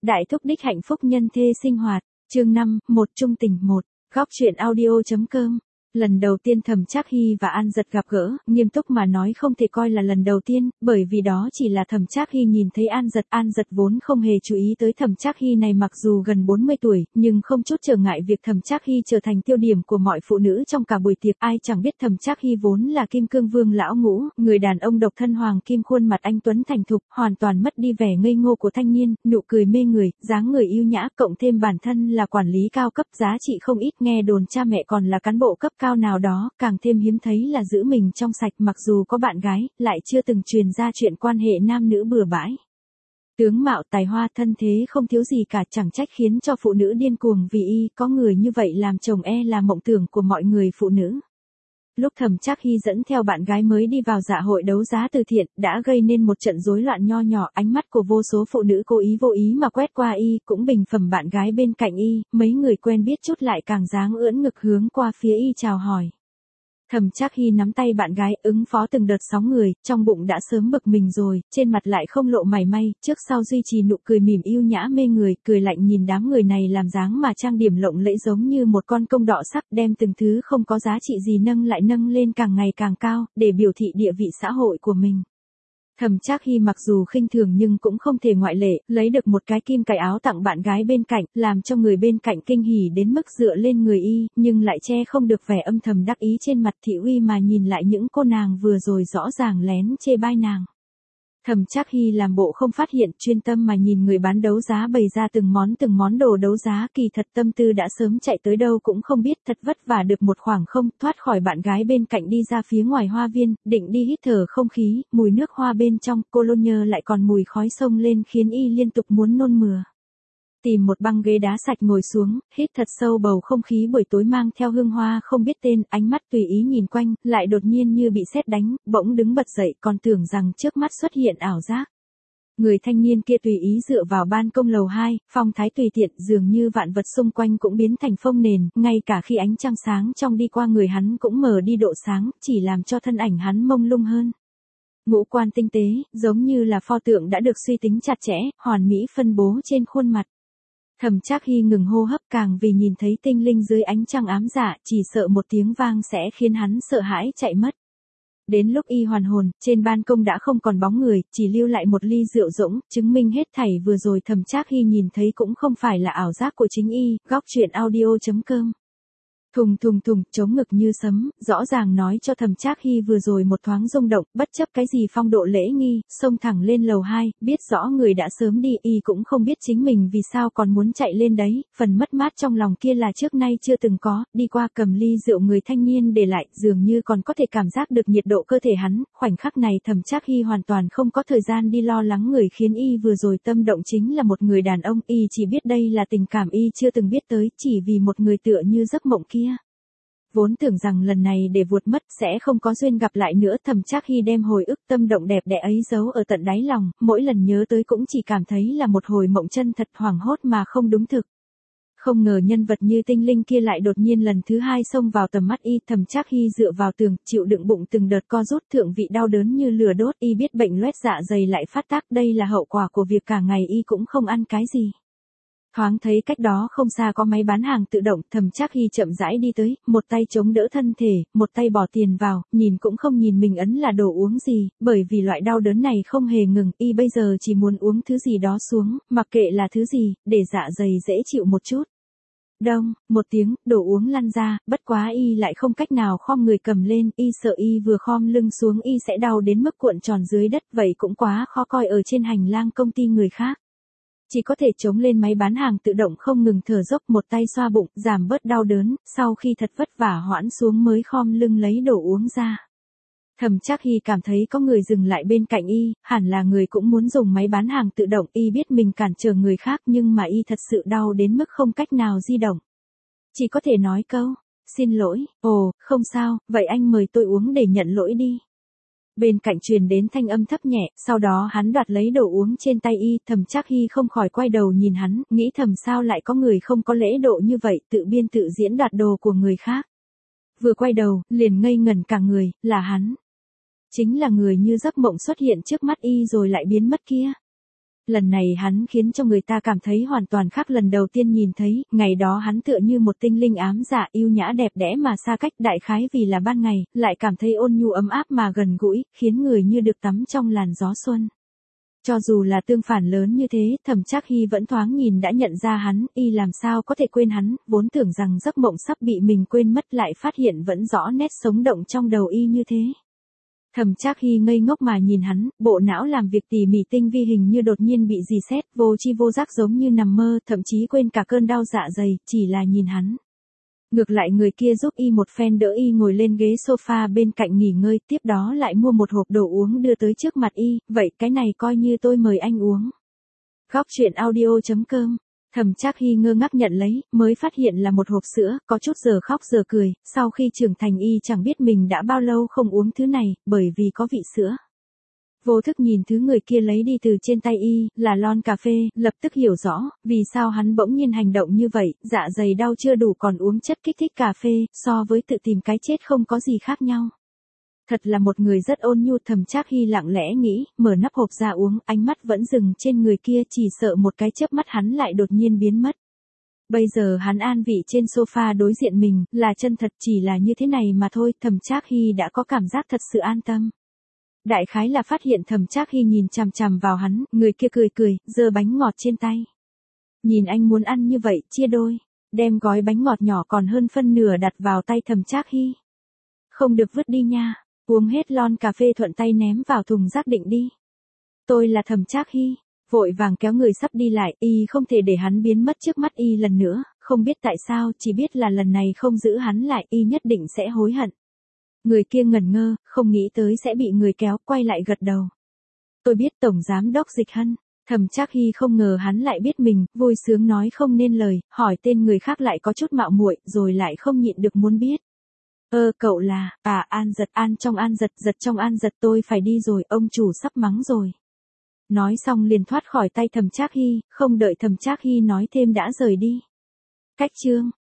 Đại thúc đích hạnh phúc nhân thê sinh hoạt, chương 5, một trung tình một, góc truyện audio.com. Lần đầu tiên Thẩm Trác Hy và An Dật gặp gỡ, nghiêm túc mà nói không thể coi là lần đầu tiên, bởi vì đó chỉ là Thẩm Trác Hy nhìn thấy An Dật vốn không hề chú ý tới Thẩm Trác Hy này mặc dù gần 40 tuổi, nhưng không chút trở ngại việc Thẩm Trác Hy trở thành tiêu điểm của mọi phụ nữ trong cả buổi tiệc. Ai chẳng biết Thẩm Trác Hy vốn là Kim Cương Vương lão ngũ, người đàn ông độc thân hoàng kim, khuôn mặt anh tuấn thành thục, hoàn toàn mất đi vẻ ngây ngô của thanh niên, nụ cười mê người, dáng người yêu nhã, cộng thêm bản thân là quản lý cao cấp giá trị không ít, nghe đồn cha mẹ còn là cán bộ cấp cao nào đó, càng thêm hiếm thấy là giữ mình trong sạch, mặc dù có bạn gái, lại chưa từng truyền ra chuyện quan hệ nam nữ bừa bãi. Tướng mạo, tài hoa, thân thế không thiếu gì cả, chẳng trách khiến cho phụ nữ điên cuồng vì y, có người như vậy làm chồng là mộng tưởng của mọi người phụ nữ. Lúc Thẩm Trác Hy dẫn theo bạn gái mới đi vào dạ hội đấu giá từ thiện, đã gây nên một trận rối loạn nho nhỏ, ánh mắt của vô số phụ nữ cố ý vô ý mà quét qua y, cũng bình phẩm bạn gái bên cạnh y, mấy người quen biết chút lại càng dáng ưỡn ngực hướng qua phía y chào hỏi. Thẩm Trác Hy nắm tay bạn gái, ứng phó từng đợt sóng người, trong bụng đã sớm bực mình rồi, trên mặt lại không lộ mảy may, trước sau duy trì nụ cười mỉm yêu nhã mê người, cười lạnh nhìn đám người này làm dáng mà trang điểm lộng lẫy giống như một con công đọ sắc, đem từng thứ không có giá trị gì nâng lên càng ngày càng cao, để biểu thị địa vị xã hội của mình. Thẩm Trác Hy mặc dù khinh thường nhưng cũng không thể ngoại lệ, lấy được một cái kim cài áo tặng bạn gái bên cạnh, làm cho người bên cạnh kinh hỉ đến mức dựa lên người y, nhưng lại che không được vẻ âm thầm đắc ý trên mặt thị uy mà nhìn lại những cô nàng vừa rồi rõ ràng lén chê bai nàng. Thẩm Trác Hy làm bộ không phát hiện, chuyên tâm mà nhìn người bán đấu giá bày ra từng món đồ đấu giá, kỳ thật tâm tư đã sớm chạy tới đâu cũng không biết, thật vất vả được một khoảng không, thoát khỏi bạn gái bên cạnh đi ra phía ngoài hoa viên, định đi hít thở không khí, mùi nước hoa bên trong, cologne lại còn mùi khói xông lên khiến y liên tục muốn nôn mửa. Tìm một băng ghế đá sạch ngồi xuống, hít thật sâu bầu không khí buổi tối mang theo hương hoa không biết tên, ánh mắt tùy ý nhìn quanh, lại đột nhiên như bị sét đánh, bỗng đứng bật dậy, còn tưởng rằng trước mắt xuất hiện ảo giác. Người thanh niên kia tùy ý dựa vào ban công lầu 2, phong thái tùy tiện, dường như vạn vật xung quanh cũng biến thành phông nền, ngay cả khi ánh trăng sáng trong đi qua người hắn cũng mờ đi độ sáng, chỉ làm cho thân ảnh hắn mông lung hơn. Ngũ quan tinh tế, giống như là pho tượng đã được suy tính chặt chẽ, hoàn mỹ phân bố trên khuôn mặt. Thẩm Trác Hy ngừng hô hấp, càng vì nhìn thấy tinh linh dưới ánh trăng ám dạ, chỉ sợ một tiếng vang sẽ khiến hắn sợ hãi chạy mất. Đến lúc y hoàn hồn, trên ban công đã không còn bóng người, chỉ lưu lại một ly rượu rỗng, chứng minh hết thảy vừa rồi Thẩm Trác Hy nhìn thấy cũng không phải là ảo giác của chính y. Góc truyện audio.com. Thùng, chống ngực như sấm, rõ ràng nói cho Thẩm Trác Hy vừa rồi một thoáng rung động, bất chấp cái gì phong độ lễ nghi, xông thẳng lên lầu 2, biết rõ người đã sớm đi, y cũng không biết chính mình vì sao còn muốn chạy lên đấy, phần mất mát trong lòng kia là trước nay chưa từng có, đi qua cầm ly rượu người thanh niên để lại, dường như còn có thể cảm giác được nhiệt độ cơ thể hắn, khoảnh khắc này Thẩm Trác Hy hoàn toàn không có thời gian đi lo lắng người khiến y vừa rồi tâm động chính là một người đàn ông, y chỉ biết đây là tình cảm y chưa từng biết tới, chỉ vì một người tựa như giấc mộng kia. Vốn tưởng rằng lần này để vuột mất sẽ không có duyên gặp lại nữa, Thẩm Trác Hy đem hồi ức tâm động đẹp đẽ ấy giấu ở tận đáy lòng, mỗi lần nhớ tới cũng chỉ cảm thấy là một hồi mộng chân thật, hoảng hốt mà không đúng thực. Không ngờ nhân vật như tinh linh kia lại đột nhiên lần thứ hai xông vào tầm mắt y, Thẩm Trác Hy dựa vào tường, chịu đựng bụng từng đợt co rút, thượng vị đau đớn như lửa đốt, y biết bệnh loét dạ dày lại phát tác, đây là hậu quả của việc cả ngày y cũng không ăn cái gì. Thoáng thấy cách đó không xa có máy bán hàng tự động, Thẩm Trác Hy chậm rãi đi tới, một tay chống đỡ thân thể, một tay bỏ tiền vào, nhìn cũng không nhìn mình ấn là đồ uống gì, bởi vì loại đau đớn này không hề ngừng, y bây giờ chỉ muốn uống thứ gì đó xuống, mặc kệ là thứ gì, để dạ dày dễ chịu một chút. Đông, một tiếng, đồ uống lăn ra, bất quá y lại không cách nào khom người cầm lên, y sợ y vừa khom lưng xuống y sẽ đau đến mức cuộn tròn dưới đất, vậy cũng quá khó coi ở trên hành lang công ty người khác. Chỉ có thể chống lên máy bán hàng tự động không ngừng thở dốc, một tay xoa bụng, giảm bớt đau đớn, sau khi thật vất vả hoãn xuống mới khom lưng lấy đồ uống ra. Thẩm Trác Hy cảm thấy có người dừng lại bên cạnh y, hẳn là người cũng muốn dùng máy bán hàng tự động, y biết mình cản trở người khác nhưng mà y thật sự đau đến mức không cách nào di động. Chỉ có thể nói câu, xin lỗi, ồ, không sao, vậy anh mời tôi uống để nhận lỗi đi. Bên cạnh truyền đến thanh âm thấp nhẹ, sau đó hắn đoạt lấy đồ uống trên tay y, Thẩm Trác Hy không khỏi quay đầu nhìn hắn, nghĩ thầm sao lại có người không có lễ độ như vậy, tự biên tự diễn đoạt đồ của người khác. Vừa quay đầu, liền ngây ngẩn cả người, là hắn. Chính là người như giấc mộng xuất hiện trước mắt y rồi lại biến mất kia. Lần này hắn khiến cho người ta cảm thấy hoàn toàn khác lần đầu tiên nhìn thấy, ngày đó hắn tựa như một tinh linh ám dạ yêu nhã đẹp đẽ mà xa cách đại khái vì là ban ngày, lại cảm thấy ôn nhu ấm áp mà gần gũi, khiến người như được tắm trong làn gió xuân. Cho dù là tương phản lớn như thế, Thẩm Trác Hy vẫn thoáng nhìn đã nhận ra hắn, y làm sao có thể quên hắn, vốn tưởng rằng giấc mộng sắp bị mình quên mất lại phát hiện vẫn rõ nét sống động trong đầu y như thế. Thẩm Trác Hy ngây ngốc mà nhìn hắn, bộ não làm việc tỉ mỉ tinh vi hình như đột nhiên bị dì xét, vô tri vô giác giống như nằm mơ, thậm chí quên cả cơn đau dạ dày, chỉ là nhìn hắn. Ngược lại người kia giúp y một phen đỡ y ngồi lên ghế sofa bên cạnh nghỉ ngơi, tiếp đó lại mua một hộp đồ uống đưa tới trước mặt y, vậy cái này coi như tôi mời anh uống. Góc truyện audio.com. Thẩm Trác Hy ngơ ngác nhận lấy, mới phát hiện là một hộp sữa, có chút giờ khóc giờ cười, sau khi trưởng thành y chẳng biết mình đã bao lâu không uống thứ này, bởi vì có vị sữa. Vô thức nhìn thứ người kia lấy đi từ trên tay y, là lon cà phê, lập tức hiểu rõ, vì sao hắn bỗng nhiên hành động như vậy, dạ dày đau chưa đủ còn uống chất kích thích cà phê, so với tự tìm cái chết không có gì khác nhau. Thật là một người rất ôn nhu. Thẩm Trác Hy lặng lẽ nghĩ, mở nắp hộp ra uống, ánh mắt vẫn dừng trên người kia, chỉ sợ một cái chớp mắt hắn lại đột nhiên biến mất. Bây giờ hắn an vị trên sofa đối diện mình, là chân thật chỉ là như thế này mà thôi, Thẩm Trác Hy đã có cảm giác thật sự an tâm. Đại khái là phát hiện Thẩm Trác Hy nhìn chằm chằm vào hắn, người kia cười cười, giơ bánh ngọt trên tay. Nhìn anh muốn ăn như vậy, chia đôi, đem gói bánh ngọt nhỏ còn hơn phân nửa đặt vào tay Thẩm Trác Hy. Không được vứt đi nha, uống hết lon cà phê thuận tay ném vào thùng rác định đi. Tôi là Thẩm Trác Hy, vội vàng kéo người sắp đi lại, y không thể để hắn biến mất trước mắt y lần nữa, không biết tại sao, chỉ biết là lần này không giữ hắn lại y nhất định sẽ hối hận. Người kia ngẩn ngơ, không nghĩ tới sẽ bị người kéo, quay lại gật đầu. Tôi biết Tổng Giám đốc Dịch Hân. Thẩm Trác Hy không ngờ hắn lại biết mình, vui sướng nói không nên lời, hỏi tên người khác lại có chút mạo muội, rồi lại không nhịn được muốn biết. Cậu là, An Giật, An trong An Giật, Giật trong An Giật, tôi phải đi rồi, ông chủ sắp mắng rồi. Nói xong liền thoát khỏi tay Thẩm Trác Hy, không đợi Thẩm Trác Hy nói thêm đã rời đi. Cách chương